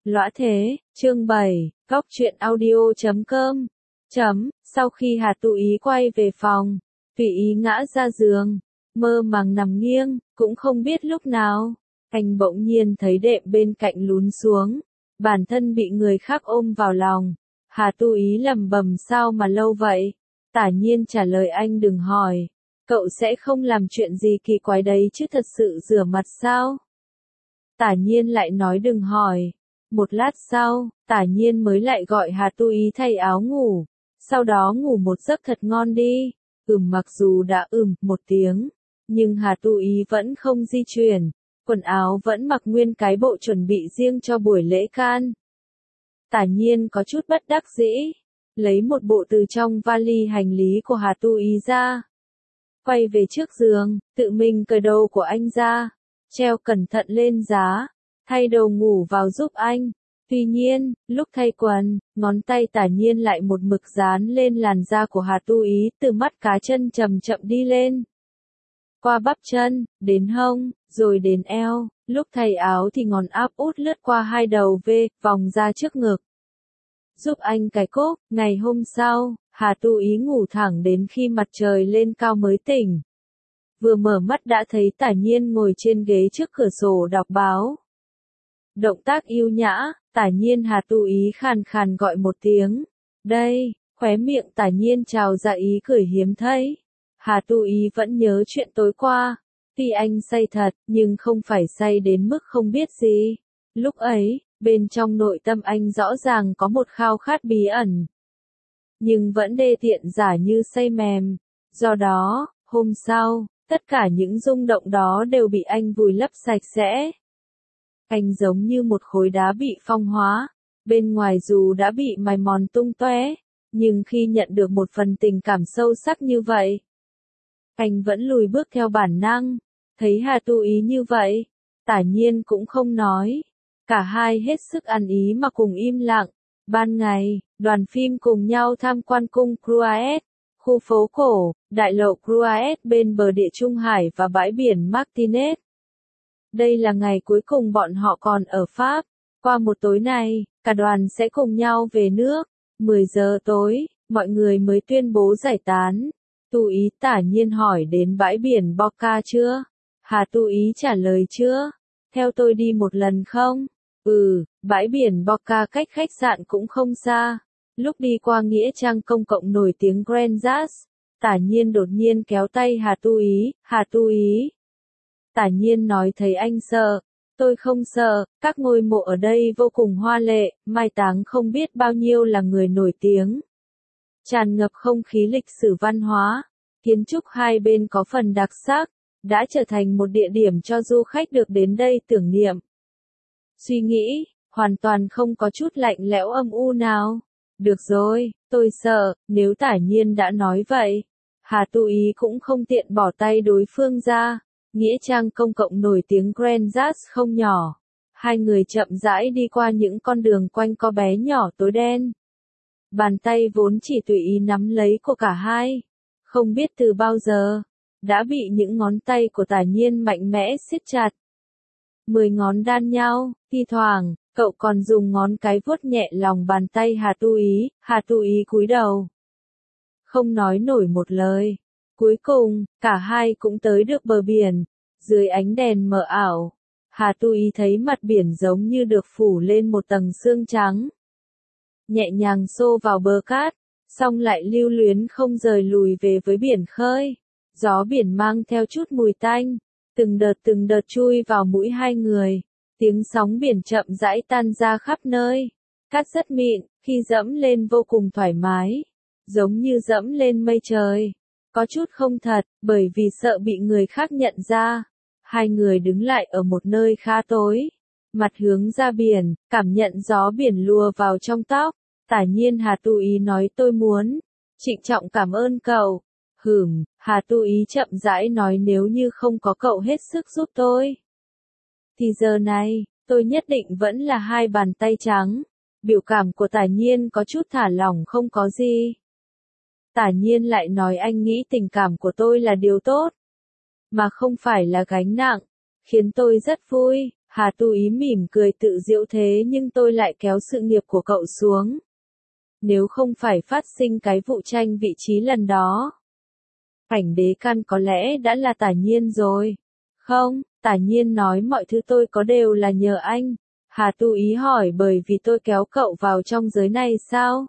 Lõa thế, chương 7, Góc truyện audio.com. Sau khi Hà Tu Ý quay về phòng, tùy ý ngã ra giường, mơ màng nằm nghiêng, cũng không biết lúc nào, anh bỗng nhiên thấy đệm bên cạnh lún xuống, bản thân bị người khác ôm vào lòng. Hà Tu Ý lẩm bẩm sao mà lâu vậy? Tả Nhiên trả lời anh đừng hỏi, cậu sẽ không làm chuyện gì kỳ quái đấy chứ thật sự rửa mặt sao? Tả Nhiên lại nói đừng hỏi. Một lát sau, Tả Nhiên mới lại gọi Hà Tu Ý thay áo ngủ, sau đó ngủ một giấc thật ngon đi. Mặc dù đã một tiếng, nhưng Hà Tu Ý vẫn không di chuyển, quần áo vẫn mặc nguyên cái bộ chuẩn bị riêng cho buổi lễ can. Tả Nhiên có chút bất đắc dĩ, lấy một bộ từ trong vali hành lý của Hà Tu Ý ra. Quay về trước giường, tự mình cởi đồ của anh ra, treo cẩn thận lên giá, thay đồ ngủ vào giúp anh. Tuy nhiên, lúc thay quần, ngón tay Tả Nhiên lại một mực dán lên làn da của Hà Tu Ý, từ mắt cá chân chậm chậm đi lên. Qua bắp chân, đến hông, rồi đến eo, lúc thay áo thì ngón áp út lướt qua hai đầu V, vòng ra trước ngực. Giúp anh cài cúc. Ngày hôm sau, Hà Tu Ý ngủ thẳng đến khi mặt trời lên cao mới tỉnh. Vừa mở mắt đã thấy Tả Nhiên ngồi trên ghế trước cửa sổ đọc báo. Động tác yêu nhã, Tả Nhiên Hà Tu Ý khàn khàn gọi một tiếng. Đây, khóe miệng Tả Nhiên trào ra ý cười hiếm thấy. Hà Tu Ý vẫn nhớ chuyện tối qua. Tuy anh say thật, nhưng không phải say đến mức không biết gì. Lúc ấy, bên trong nội tâm anh rõ ràng có một khao khát bí ẩn. Nhưng vẫn đê tiện giả như say mềm. Do đó, hôm sau, tất cả những rung động đó đều bị anh vùi lấp sạch sẽ. Anh giống như một khối đá bị phong hóa, bên ngoài dù đã bị mài mòn tung tóe, nhưng khi nhận được một phần tình cảm sâu sắc như vậy, anh vẫn lùi bước theo bản năng. Thấy Hà Tu Ý như vậy, Tả Nhiên cũng không nói. Cả hai hết sức ăn ý mà cùng im lặng. Ban ngày, đoàn phim cùng nhau tham quan cung Cruaet, khu phố cổ, đại lộ Cruaet bên bờ địa Trung Hải và bãi biển Martinez. Đây là ngày cuối cùng bọn họ còn ở Pháp. Qua một tối này, cả đoàn sẽ cùng nhau về nước. 10 giờ tối, mọi người mới tuyên bố giải tán. Tu Ý Tả Nhiên hỏi đến bãi biển Boca chưa? Hà Tu Ý trả lời chưa. Theo tôi đi một lần không? Bãi biển Boca cách khách sạn cũng không xa. Lúc đi qua nghĩa trang công cộng nổi tiếng Grand Jazz, Tả Nhiên đột nhiên kéo tay Hà Tu Ý. Hà Tu Ý. Tả Nhiên nói thấy anh sợ. Tôi không sợ, các ngôi mộ ở đây vô cùng hoa lệ, mai táng không biết bao nhiêu là người nổi tiếng. Tràn ngập không khí lịch sử văn hóa, kiến trúc hai bên có phần đặc sắc, đã trở thành một địa điểm cho du khách được đến đây tưởng niệm. Suy nghĩ, hoàn toàn không có chút lạnh lẽo âm u nào. Được rồi, tôi sợ, nếu Tả Nhiên đã nói vậy. Hà Tu Ý cũng không tiện bỏ tay đối phương ra. Nghĩa trang công cộng nổi tiếng Grand Jazz không nhỏ. Hai người chậm rãi đi qua những con đường quanh co bé nhỏ tối đen. Bàn tay vốn chỉ tùy ý nắm lấy của cả hai. Không biết từ bao giờ, đã bị những ngón tay của Tả Nhiên mạnh mẽ siết chặt. 10 ngón đan nhau, thi thoảng, cậu còn dùng ngón cái vuốt nhẹ lòng bàn tay Hà Tu Ý. Hà Tu Ý cúi đầu, không nói nổi một lời. Cuối cùng, cả hai cũng tới được bờ biển. Dưới ánh đèn mờ ảo, Hà Tu Ý thấy mặt biển giống như được phủ lên một tầng sương trắng. Nhẹ nhàng xô vào bờ cát, xong lại lưu luyến không rời lùi về với biển khơi. Gió biển mang theo chút mùi tanh, từng đợt chui vào mũi hai người. Tiếng sóng biển chậm rãi tan ra khắp nơi. Cát rất mịn, khi dẫm lên vô cùng thoải mái, giống như dẫm lên mây trời. Có chút không thật, bởi vì sợ bị người khác nhận ra. Hai người đứng lại ở một nơi khá tối, mặt hướng ra biển, cảm nhận gió biển lùa vào trong tóc. Tả Nhiên Hà Tu Ý nói tôi muốn trịnh trọng cảm ơn cậu. Hà Tu Ý chậm rãi nói nếu như không có cậu hết sức giúp tôi, thì giờ này, tôi nhất định vẫn là hai bàn tay trắng. Biểu cảm của Tả Nhiên có chút thả lỏng không có gì. Tả Nhiên lại nói anh nghĩ tình cảm của tôi là điều tốt, mà không phải là gánh nặng, khiến tôi rất vui. Hà Tu Ý mỉm cười tự giễu thế nhưng tôi lại kéo sự nghiệp của cậu xuống. Nếu không phải phát sinh cái vụ tranh vị trí lần đó. Cảnh đế căn có lẽ đã là Tả Nhiên rồi. Không, Tả Nhiên nói mọi thứ tôi có đều là nhờ anh. Hà Tu Ý hỏi bởi vì tôi kéo cậu vào trong giới này sao?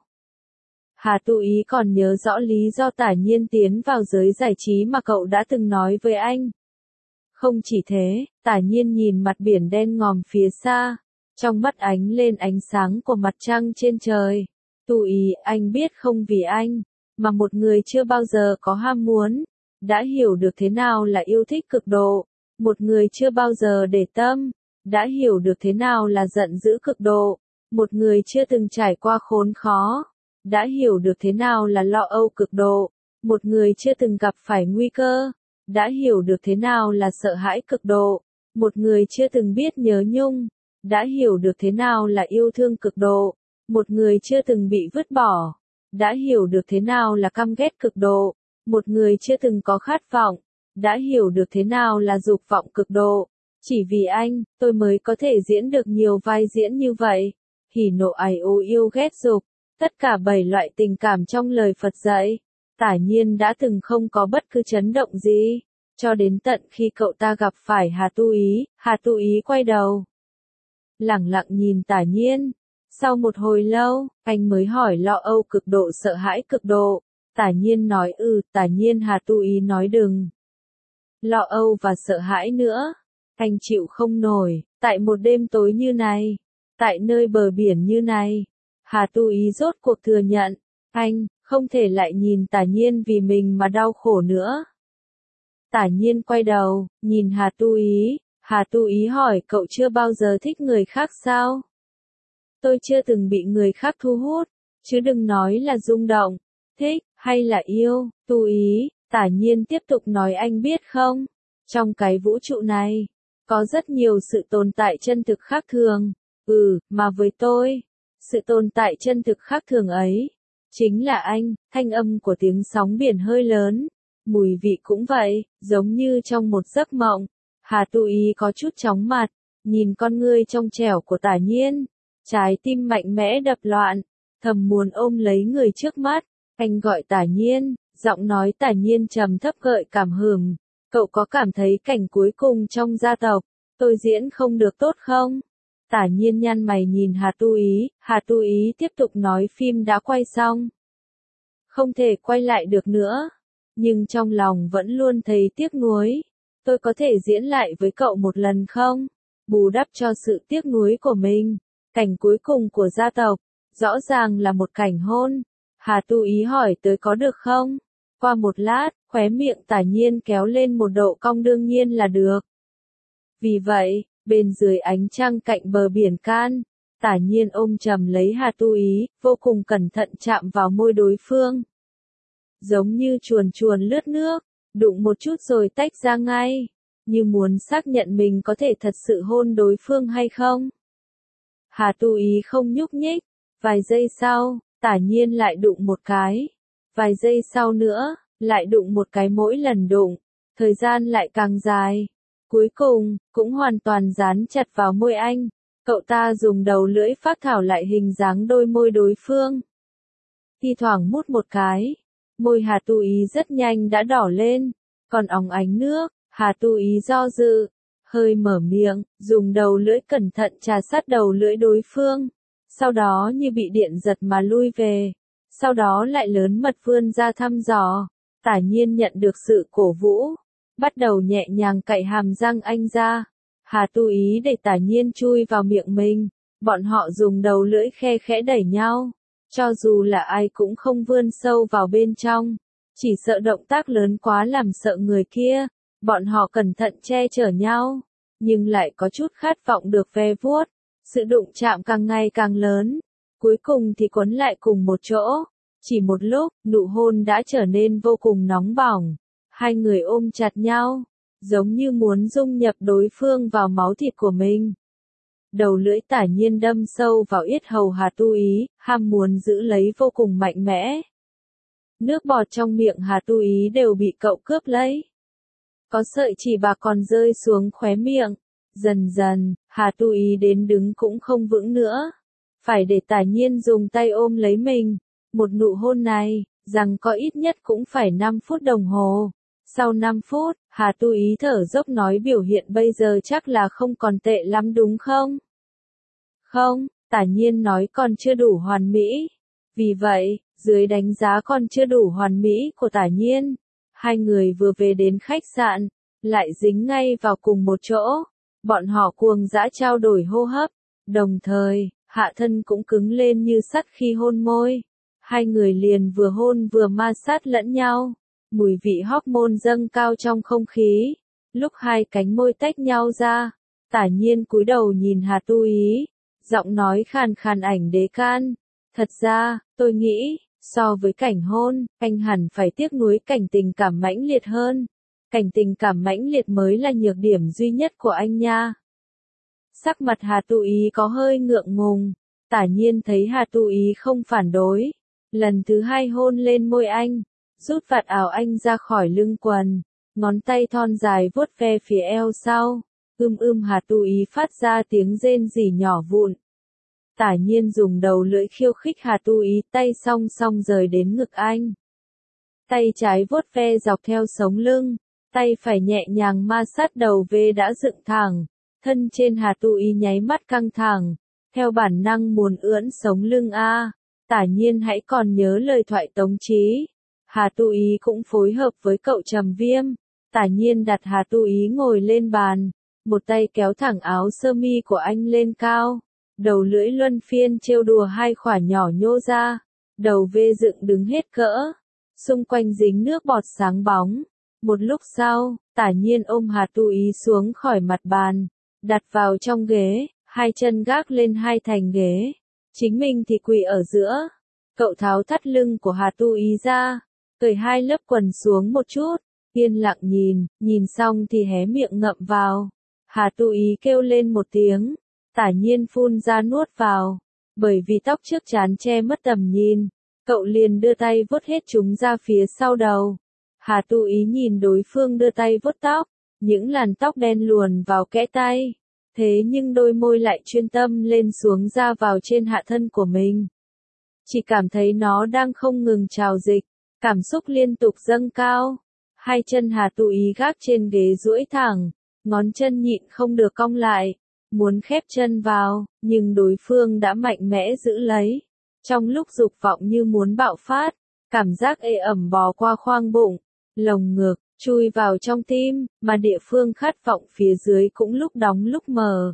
Hà Tu Ý còn nhớ rõ lý do Tả Nhiên tiến vào giới giải trí mà cậu đã từng nói với anh. Không chỉ thế, Tả Nhiên nhìn mặt biển đen ngòm phía xa, trong mắt ánh lên ánh sáng của mặt trăng trên trời. Tu Ý, anh biết không vì anh, mà một người chưa bao giờ có ham muốn, đã hiểu được thế nào là yêu thích cực độ, một người chưa bao giờ để tâm, đã hiểu được thế nào là giận dữ cực độ, một người chưa từng trải qua khốn khó, đã hiểu được thế nào là lo âu cực độ, một người chưa từng gặp phải nguy cơ, đã hiểu được thế nào là sợ hãi cực độ, một người chưa từng biết nhớ nhung, đã hiểu được thế nào là yêu thương cực độ, một người chưa từng bị vứt bỏ, đã hiểu được thế nào là căm ghét cực độ, một người chưa từng có khát vọng, đã hiểu được thế nào là dục vọng cực độ. Chỉ vì anh, tôi mới có thể diễn được nhiều vai diễn như vậy. Hỉ nộ ái ố yêu ghét dục, tất cả 7 loại tình cảm trong lời Phật dạy. Tả Nhiên đã từng không có bất cứ chấn động gì, cho đến tận khi cậu ta gặp phải Hà Tu Ý quay đầu. Lẳng lặng nhìn Tả Nhiên. Sau một hồi lâu, anh mới hỏi lo âu cực độ sợ hãi cực độ. Tả Nhiên nói Tả Nhiên Hà Tu Ý nói đừng. Lo âu và sợ hãi nữa. Anh chịu không nổi, tại một đêm tối như này, tại nơi bờ biển như này. Hà Tu Ý rốt cuộc thừa nhận, anh, không thể lại nhìn Tả Nhiên vì mình mà đau khổ nữa. Tả Nhiên quay đầu, nhìn Hà Tu Ý hỏi cậu chưa bao giờ thích người khác sao? Tôi chưa từng bị người khác thu hút, chứ đừng nói là rung động, thích, hay là yêu. Tu Ý, Tả Nhiên tiếp tục nói anh biết không, trong cái vũ trụ này, có rất nhiều sự tồn tại chân thực khác thường, mà với tôi, sự tồn tại chân thực khác thường ấy, chính là anh, thanh âm của tiếng sóng biển hơi lớn, mùi vị cũng vậy, giống như trong một giấc mộng. Hà Tu Ý có chút chóng mặt, nhìn con ngươi trong trẻo của Tả Nhiên, trái tim mạnh mẽ đập loạn, thầm muốn ôm lấy người trước mắt. Anh gọi Tả Nhiên, giọng nói Tả Nhiên trầm thấp gợi cảm hửm. Cậu có cảm thấy cảnh cuối cùng trong gia tộc, tôi diễn không được tốt không? Tả Nhiên nhăn mày nhìn Hà Tu Ý tiếp tục nói phim đã quay xong. Không thể quay lại được nữa, nhưng trong lòng vẫn luôn thấy tiếc nuối. Tôi có thể diễn lại với cậu một lần không? Bù đắp cho sự tiếc nuối của mình. Cảnh cuối cùng của gia tộc, rõ ràng là một cảnh hôn. Hà Tu Ý hỏi tới có được không? Qua một lát, khóe miệng Tả Nhiên kéo lên một độ cong đương nhiên là được. Vì vậy, bên dưới ánh trăng cạnh bờ biển Can, Tả Nhiên ôm chầm lấy Hà Tu Ý, vô cùng cẩn thận chạm vào môi đối phương. Giống như chuồn chuồn lướt nước, đụng một chút rồi tách ra ngay, như muốn xác nhận mình có thể thật sự hôn đối phương hay không. Hà Tu Ý không nhúc nhích, vài giây sau, Tả Nhiên lại đụng một cái, vài giây sau nữa, lại đụng một cái mỗi lần đụng, thời gian lại càng dài. Cuối cùng, cũng hoàn toàn dán chặt vào môi anh, cậu ta dùng đầu lưỡi phác thảo lại hình dáng đôi môi đối phương. Thi thoảng mút một cái, môi Hà Tu Ý rất nhanh đã đỏ lên, còn óng ánh nước. Hà Tu Ý do dự, hơi mở miệng, dùng đầu lưỡi cẩn thận trà sát đầu lưỡi đối phương, sau đó như bị điện giật mà lui về, sau đó lại lớn mật vươn ra thăm dò. Tả Nhiên nhận được sự cổ vũ, bắt đầu nhẹ nhàng cạy hàm răng anh ra. Hà Tu Ý để Tả Nhiên chui vào miệng mình, bọn họ dùng đầu lưỡi khe khẽ đẩy nhau, cho dù là ai cũng không vươn sâu vào bên trong, chỉ sợ động tác lớn quá làm sợ người kia. Bọn họ cẩn thận che chở nhau, nhưng lại có chút khát vọng được ve vuốt. Sự đụng chạm càng ngày càng lớn, cuối cùng thì quấn lại cùng một chỗ. Chỉ một lúc, nụ hôn đã trở nên vô cùng nóng bỏng. Hai người ôm chặt nhau, giống như muốn dung nhập đối phương vào máu thịt của mình. Đầu lưỡi Tả Nhiên đâm sâu vào yết hầu Hà Tu Ý, ham muốn giữ lấy vô cùng mạnh mẽ. Nước bọt trong miệng Hà Tu Ý đều bị cậu cướp lấy. Có sợi chỉ bạc còn rơi xuống khóe miệng, Dần dần, Hà Tu Ý đến đứng cũng không vững nữa. Phải để Tả Nhiên dùng tay ôm lấy mình. Một nụ hôn này, rằng có ít nhất cũng phải 5 phút đồng hồ. Sau 5 phút, Hà Tu Ý thở dốc nói biểu hiện bây giờ chắc là không còn tệ lắm đúng không? Không, Tả Nhiên nói còn chưa đủ hoàn mỹ. Vì vậy, dưới đánh giá còn chưa đủ hoàn mỹ của Tả Nhiên, hai người vừa về đến khách sạn, lại dính ngay vào cùng một chỗ. Bọn họ cuồng dã trao đổi hô hấp, đồng thời, hạ thân cũng cứng lên như sắt khi hôn môi. Hai người liền vừa hôn vừa ma sát lẫn nhau, mùi vị hormone dâng cao trong không khí. Lúc hai cánh môi tách nhau ra, Tả Nhiên cúi đầu nhìn Hà Tu Ý, giọng nói khàn khàn ảnh đế can. Thật ra, tôi nghĩ, so với cảnh hôn, anh hẳn phải tiếc nuối cảnh tình cảm mãnh liệt hơn. Cảnh tình cảm mãnh liệt mới là nhược điểm duy nhất của anh nha. Sắc mặt Hà Tu Ý có hơi ngượng ngùng, Tả Nhiên thấy Hà Tu Ý không phản đối. Lần thứ hai hôn lên môi anh, rút vạt áo anh ra khỏi lưng quần, ngón tay thon dài vuốt ve phía eo sau. Hà Tu Ý phát ra tiếng rên rỉ nhỏ vụn. Tả Nhiên dùng đầu lưỡi khiêu khích Hà Tu Ý, tay song song rời đến ngực anh. Tay trái vuốt ve dọc theo sống lưng, tay phải nhẹ nhàng ma sát đầu V đã dựng thẳng. Thân trên Hà Tu Ý nháy mắt căng thẳng, theo bản năng muốn ưỡn sống lưng a. Tả Nhiên hãy còn nhớ lời thoại Tống Chí. Hà Tu Ý cũng phối hợp với cậu Trầm Viêm. Tả Nhiên đặt Hà Tu Ý ngồi lên bàn, một tay kéo thẳng áo sơ mi của anh lên cao. Đầu lưỡi luân phiên trêu đùa hai khỏa nhỏ nhô ra, đầu V dựng đứng hết cỡ, xung quanh dính nước bọt sáng bóng. Một lúc sau, Tả Nhiên ôm Hà Tu Ý xuống khỏi mặt bàn, đặt vào trong ghế, hai chân gác lên hai thành ghế, chính mình thì quỳ ở giữa. Cậu tháo thắt lưng của Hà Tu Ý ra, cởi hai lớp quần xuống một chút, yên lặng nhìn xong thì hé miệng ngậm vào. Hà Tu Ý kêu lên một tiếng. Tả Nhiên phun ra nuốt vào, bởi vì tóc trước trán che mất tầm nhìn, cậu liền đưa tay vuốt hết chúng ra phía sau đầu. Hà Tu Ý nhìn đối phương đưa tay vuốt tóc, những làn tóc đen luồn vào kẽ tay, thế nhưng đôi môi lại chuyên tâm lên xuống ra vào trên hạ thân của mình. Chỉ cảm thấy nó đang không ngừng trào dịch, cảm xúc liên tục dâng cao. Hai chân Hà Tu Ý gác trên ghế duỗi thẳng, ngón chân nhịn không được cong lại. Muốn khép chân vào, nhưng đối phương đã mạnh mẽ giữ lấy. Trong lúc dục vọng như muốn bạo phát, cảm giác ê ẩm bò qua khoang bụng, lồng ngực, chui vào trong tim, mà địa phương khát vọng phía dưới cũng lúc đóng lúc mở.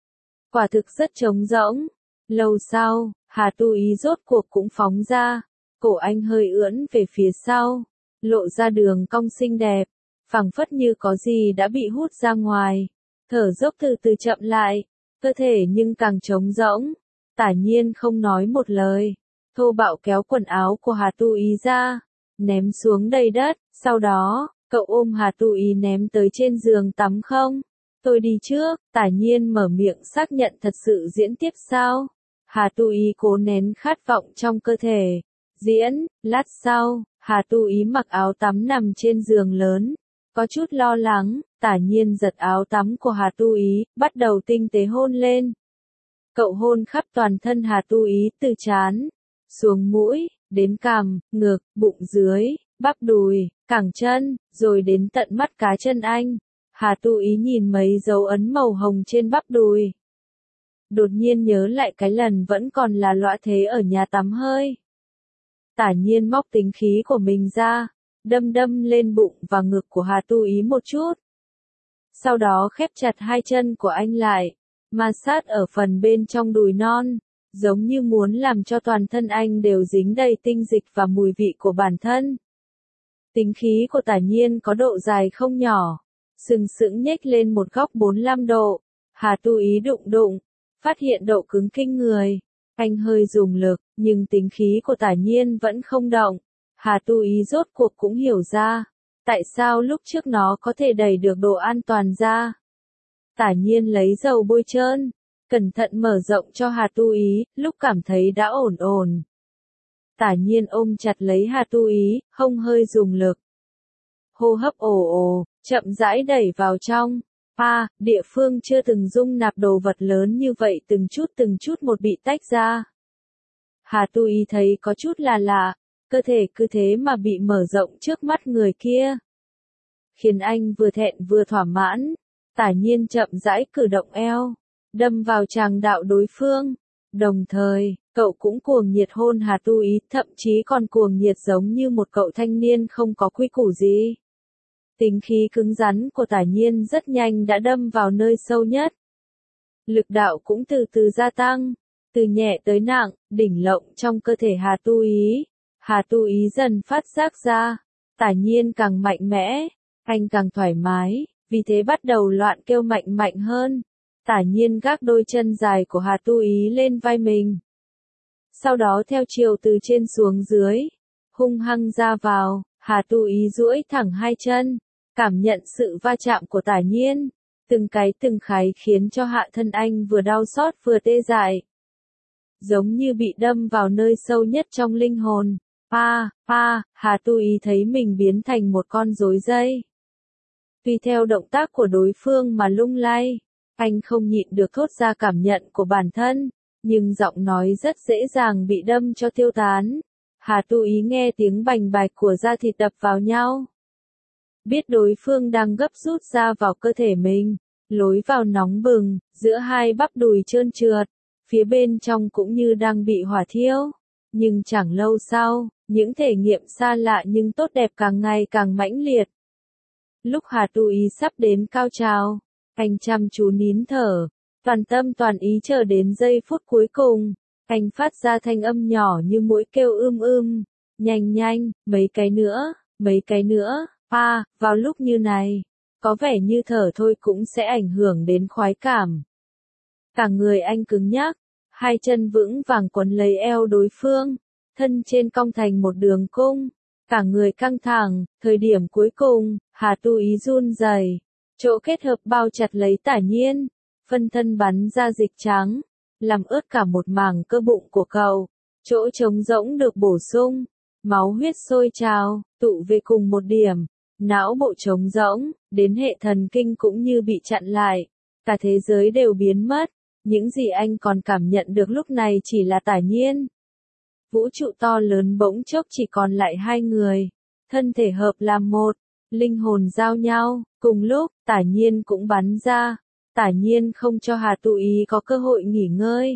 Quả thực rất trống rỗng. Lâu sau, Hà Tu Ý rốt cuộc cũng phóng ra, cổ anh hơi ưỡn về phía sau, lộ ra đường cong xinh đẹp, phảng phất như có gì đã bị hút ra ngoài. Thở dốc từ từ chậm lại, cơ thể nhưng càng trống rỗng. Tả Nhiên không nói một lời, thô bạo kéo quần áo của Hà Tu Ý ra, ném xuống đầy đất, sau đó, cậu ôm Hà Tu Ý ném tới trên giường tắm không? Tôi đi trước. Tả Nhiên mở miệng xác nhận thật sự diễn tiếp sao? Hà Tu Ý cố nén khát vọng trong cơ thể. Diễn. Lát sau, Hà Tu Ý mặc áo tắm nằm trên giường lớn. Có chút lo lắng, Tả Nhiên giật áo tắm của Hà Tu Ý, bắt đầu tinh tế hôn lên. Cậu hôn khắp toàn thân Hà Tu Ý, từ trán, xuống mũi, đến cằm, ngực, bụng dưới, bắp đùi, cẳng chân, rồi đến tận mắt cá chân anh. Hà Tu Ý nhìn mấy dấu ấn màu hồng trên bắp đùi. Đột nhiên nhớ lại cái lần vẫn còn là lõa thế ở nhà tắm hơi. Tả Nhiên móc tính khí của mình ra, đâm lên bụng và ngực của Hà Tu Ý một chút. Sau đó khép chặt hai chân của anh lại, ma sát ở phần bên trong đùi non, giống như muốn làm cho toàn thân anh đều dính đầy tinh dịch và mùi vị của bản thân. Tính khí của Tả Nhiên có độ dài không nhỏ, sừng sững nhếch lên một góc 45 độ. Hà Tu Ý đụng, phát hiện độ cứng kinh người. Anh hơi dùng lực, nhưng tính khí của Tả Nhiên vẫn không động. Hà Tu Ý rốt cuộc cũng hiểu ra, tại sao lúc trước nó có thể đẩy được độ an toàn ra. Tả Nhiên lấy dầu bôi trơn, cẩn thận mở rộng cho Hà Tu Ý, lúc cảm thấy đã ổn. Tả Nhiên ôm chặt lấy Hà Tu Ý, hông hơi dùng lực. Hô hấp ồ, chậm rãi đẩy vào trong. địa phương chưa từng dung nạp đồ vật lớn như vậy từng chút một bị tách ra. Hà Tu Ý thấy có chút là lạ, cơ thể cứ thế mà bị mở rộng trước mắt người kia. Khiến anh vừa thẹn vừa thỏa mãn, Tả Nhiên chậm rãi cử động eo, đâm vào tràng đạo đối phương. Đồng thời, cậu cũng cuồng nhiệt hôn Hà Tu Ý, thậm chí còn cuồng nhiệt giống như một cậu thanh niên không có quy củ gì. Tính khí cứng rắn của Tả Nhiên rất nhanh đã đâm vào nơi sâu nhất. Lực đạo cũng từ từ gia tăng, từ nhẹ tới nặng, đỉnh lộng trong cơ thể Hà Tu Ý. Hà Tu Ý dần phát giác ra, Tả Nhiên càng mạnh mẽ, anh càng thoải mái, vì thế bắt đầu loạn kêu mạnh mạnh hơn. Tả Nhiên gác đôi chân dài của Hà Tu Ý lên vai mình. Sau đó theo chiều từ trên xuống dưới, hung hăng ra vào, Hà Tu Ý duỗi thẳng hai chân, cảm nhận sự va chạm của Tả Nhiên, từng cái khiến cho hạ thân anh vừa đau xót vừa tê dại. Giống như bị đâm vào nơi sâu nhất trong linh hồn. Hà Tu Ý thấy mình biến thành một con rối dây. Tùy theo động tác của đối phương mà lung lay, anh không nhịn được thốt ra cảm nhận của bản thân, nhưng giọng nói rất dễ dàng bị đâm cho tiêu tán. Hà Tu Ý nghe tiếng bành bạch của da thịt đập vào nhau. Biết đối phương đang gấp rút ra vào cơ thể mình, lối vào nóng bừng, giữa hai bắp đùi trơn trượt, phía bên trong cũng như đang bị hỏa thiêu. Nhưng chẳng lâu sau, những thể nghiệm xa lạ nhưng tốt đẹp càng ngày càng mãnh liệt. Lúc Hà Tu Ý sắp đến cao trào, anh chăm chú nín thở, toàn tâm toàn ý chờ đến giây phút cuối cùng. Anh phát ra thanh âm nhỏ như muỗi kêu nhanh, mấy cái nữa. Vào lúc như này, có vẻ như thở thôi cũng sẽ ảnh hưởng đến khoái cảm. Cả người anh cứng nhắc, hai chân vững vàng quấn lấy eo đối phương, thân trên cong thành một đường cung, cả người căng thẳng. Thời điểm cuối cùng, Hà Tu Ý run rẩy, chỗ kết hợp bao chặt lấy Tả Nhiên, phân thân bắn ra dịch trắng, làm ướt cả một mảng cơ bụng của cậu, chỗ trống rỗng được bổ sung, máu huyết sôi trào, tụ về cùng một điểm, não bộ trống rỗng, đến hệ thần kinh cũng như bị chặn lại, cả thế giới đều biến mất, những gì anh còn cảm nhận được lúc này chỉ là Tả Nhiên. Vũ trụ to lớn bỗng chốc chỉ còn lại hai người, thân thể hợp làm một, linh hồn giao nhau, cùng lúc, Tả Nhiên cũng bắn ra. Tả Nhiên không cho Hà Tu Ý có cơ hội nghỉ ngơi.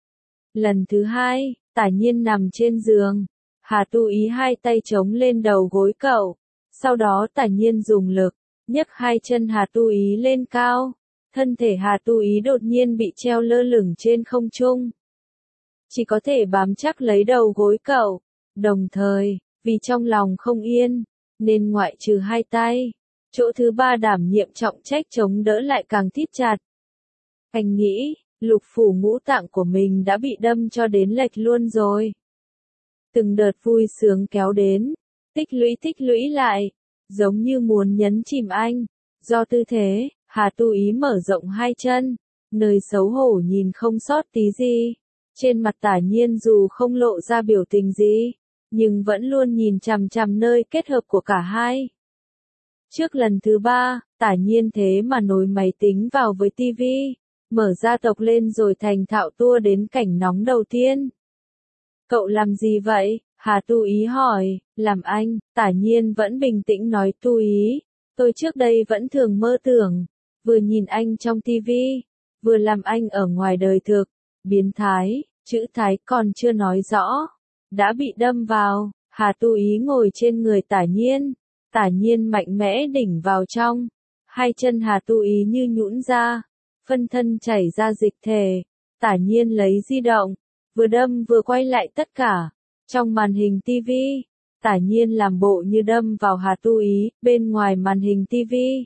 Lần thứ hai, Tả Nhiên nằm trên giường, Hà Tu Ý hai tay chống lên đầu gối cậu, sau đó Tả Nhiên dùng lực, nhấc hai chân Hà Tu Ý lên cao, thân thể Hà Tu Ý đột nhiên bị treo lơ lửng trên không trung. Chỉ có thể bám chắc lấy đầu gối cậu, đồng thời, vì trong lòng không yên, nên ngoại trừ hai tay, chỗ thứ ba đảm nhiệm trọng trách chống đỡ lại càng thít chặt. Anh nghĩ, lục phủ ngũ tạng của mình đã bị đâm cho đến lệch luôn rồi. Từng đợt vui sướng kéo đến, tích lũy lại, giống như muốn nhấn chìm anh. Do tư thế, Hà Tu Ý mở rộng hai chân, nơi xấu hổ nhìn không sót tí gì. Trên mặt Tả Nhiên dù không lộ ra biểu tình gì, nhưng vẫn luôn nhìn chằm chằm nơi kết hợp của cả hai. Trước lần thứ ba, Tả Nhiên thế mà nối máy tính vào với tivi, mở gia tộc lên rồi thành thạo tua đến cảnh nóng đầu tiên. Cậu làm gì vậy? Hà Tu Ý hỏi. Làm anh. Tả Nhiên vẫn bình tĩnh nói. Tu Ý, tôi trước đây vẫn thường mơ tưởng, vừa nhìn anh trong tivi, vừa làm anh ở ngoài đời thực. Biến thái, chữ thái còn chưa nói rõ, đã bị đâm vào. Hà Tu Ý ngồi trên người Tả Nhiên, Tả Nhiên mạnh mẽ đỉnh vào trong, hai chân Hà Tu Ý như nhũn ra, phân thân chảy ra dịch thể. Tả Nhiên lấy di động, vừa đâm vừa quay lại tất cả. Trong màn hình tivi, Tả Nhiên làm bộ như đâm vào Hà Tu Ý, bên ngoài màn hình tivi.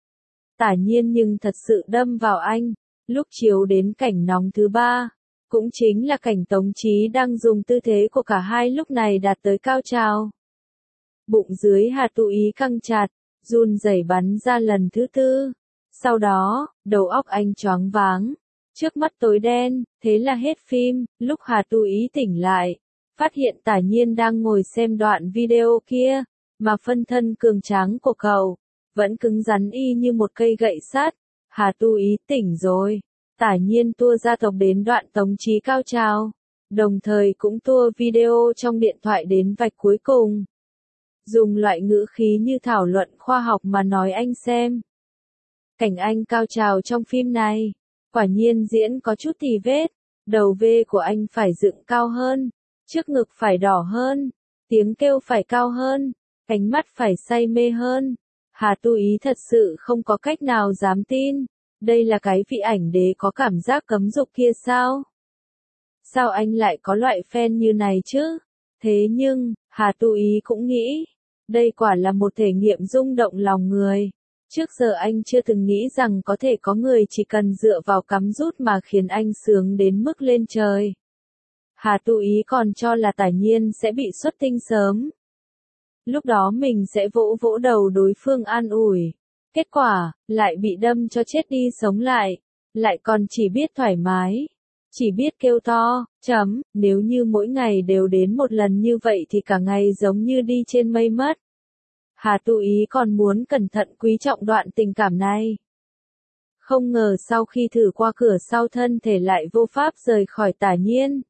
Tả Nhiên nhưng thật sự đâm vào anh. Lúc chiếu đến cảnh nóng thứ ba, cũng chính là cảnh Tống Chí đang dùng tư thế của cả hai lúc này đạt tới cao trào. Bụng dưới Hà Tu Ý căng chặt, run rẩy bắn ra lần thứ tư. Sau đó, đầu óc anh choáng váng, trước mắt tối đen, thế là hết phim. Lúc Hà Tu Ý tỉnh lại, phát hiện Tả Nhiên đang ngồi xem đoạn video kia, mà phân thân cường tráng của cậu vẫn cứng rắn y như một cây gậy sắt. Hà Tu Ý tỉnh rồi. Tả Nhiên tua gia tộc đến đoạn tống chí cao trào. Đồng thời cũng tua video trong điện thoại đến vạch cuối cùng. Dùng loại ngữ khí như thảo luận khoa học mà nói anh xem. Cảnh anh cao trào trong phim này, quả nhiên diễn có chút tì vết. Đầu V của anh phải dựng cao hơn, trước ngực phải đỏ hơn, tiếng kêu phải cao hơn, ánh mắt phải say mê hơn. Hà Tu Ý thật sự không có cách nào dám tin. Đây là cái vị ảnh đế có cảm giác cấm dục kia sao? Sao anh lại có loại fan như này chứ? Thế nhưng, Hà Tu Ý cũng nghĩ, đây quả là một thể nghiệm rung động lòng người. Trước giờ anh chưa từng nghĩ rằng có thể có người chỉ cần dựa vào cắm rút mà khiến anh sướng đến mức lên trời. Hà Tu Ý còn cho là Tả Nhiên sẽ bị xuất tinh sớm. Lúc đó mình sẽ vỗ vỗ đầu đối phương an ủi. Kết quả, lại bị đâm cho chết đi sống lại. Lại còn chỉ biết thoải mái. Chỉ biết kêu to, nếu như mỗi ngày đều đến một lần như vậy thì cả ngày giống như đi trên mây mất. Hà Tu Ý còn muốn cẩn thận quý trọng đoạn tình cảm này. Không ngờ sau khi thử qua cửa sau thân thể lại vô pháp rời khỏi Tả Nhiên.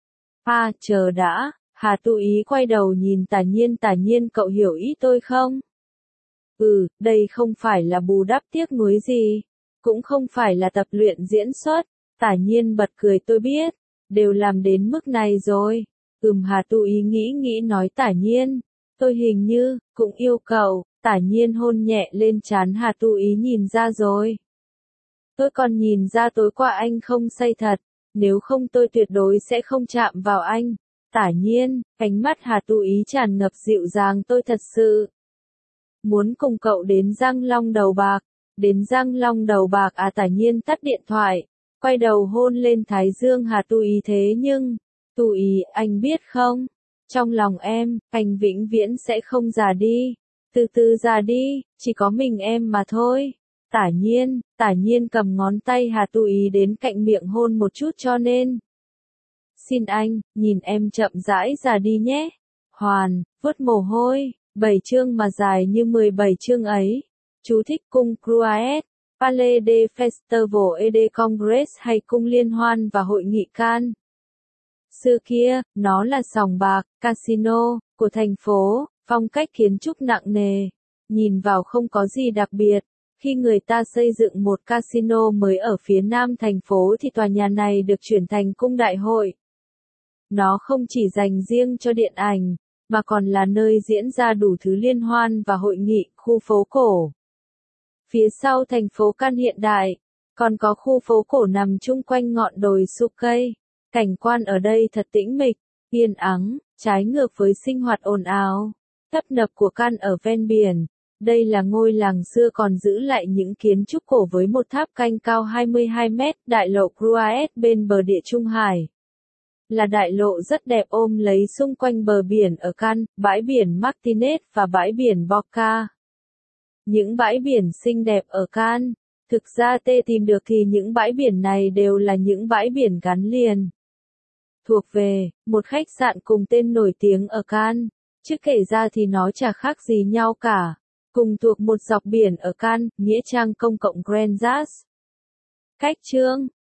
Chờ đã, Hà Tu Ý quay đầu nhìn Tả Nhiên cậu hiểu ý tôi không? Đây không phải là bù đắp tiếc nuối gì, cũng không phải là tập luyện diễn xuất. Tả Nhiên bật cười tôi biết, đều làm đến mức này rồi. Hà Tu Ý nghĩ nói Tả Nhiên, tôi hình như, cũng yêu cậu. Tả Nhiên hôn nhẹ lên trán Hà Tu Ý nhìn ra rồi. Tôi còn nhìn ra tối qua anh không say thật, nếu không tôi tuyệt đối sẽ không chạm vào anh. Tả Nhiên, ánh mắt Hà Tu Ý tràn ngập dịu dàng tôi thật sự muốn cùng cậu đến Giang Long Đầu Bạc. Đến Giang Long Đầu Bạc Tả Nhiên tắt điện thoại, quay đầu hôn lên thái dương Hà Tu Ý thế nhưng, Tu Ý, anh biết không? Trong lòng em, anh vĩnh viễn sẽ không già đi. Từ từ già đi, chỉ có mình em mà thôi. Tả Nhiên cầm ngón tay Hà Tu Ý đến cạnh miệng hôn một chút cho nên. Xin anh, nhìn em chậm rãi già đi nhé. Hoàn, vớt mồ hôi, 7 chương mà dài như 17 chương ấy. Chú thích cung Cruaes, Palais de Festival et de Congrès hay cung liên hoan và hội nghị Cannes. Xưa kia, nó là sòng bạc, casino, của thành phố, phong cách kiến trúc nặng nề. Nhìn vào không có gì đặc biệt. Khi người ta xây dựng một casino mới ở phía nam thành phố thì tòa nhà này được chuyển thành cung đại hội. Nó không chỉ dành riêng cho điện ảnh, mà còn là nơi diễn ra đủ thứ liên hoan và hội nghị, khu phố cổ. Phía sau thành phố Cannes hiện đại, còn có khu phố cổ nằm chung quanh ngọn đồi sụp cây. Cảnh quan ở đây thật tĩnh mịch, yên ắng, trái ngược với sinh hoạt ồn ào, tấp nập của Cannes ở ven biển. Đây là ngôi làng xưa còn giữ lại những kiến trúc cổ với một tháp canh cao 22 mét, đại lộ Cruaes bên bờ địa Trung Hải. Là đại lộ rất đẹp ôm lấy xung quanh bờ biển ở Cannes, bãi biển Martinez và bãi biển Boca. Những bãi biển xinh đẹp ở Cannes, thực ra tìm được thì những bãi biển này đều là những bãi biển gắn liền. Thuộc về, một khách sạn cùng tên nổi tiếng ở Cannes, chứ kể ra thì nó chả khác gì nhau cả. Cùng thuộc một dọc biển ở Cannes, nghĩa trang công cộng Grand Jazz. Cách chương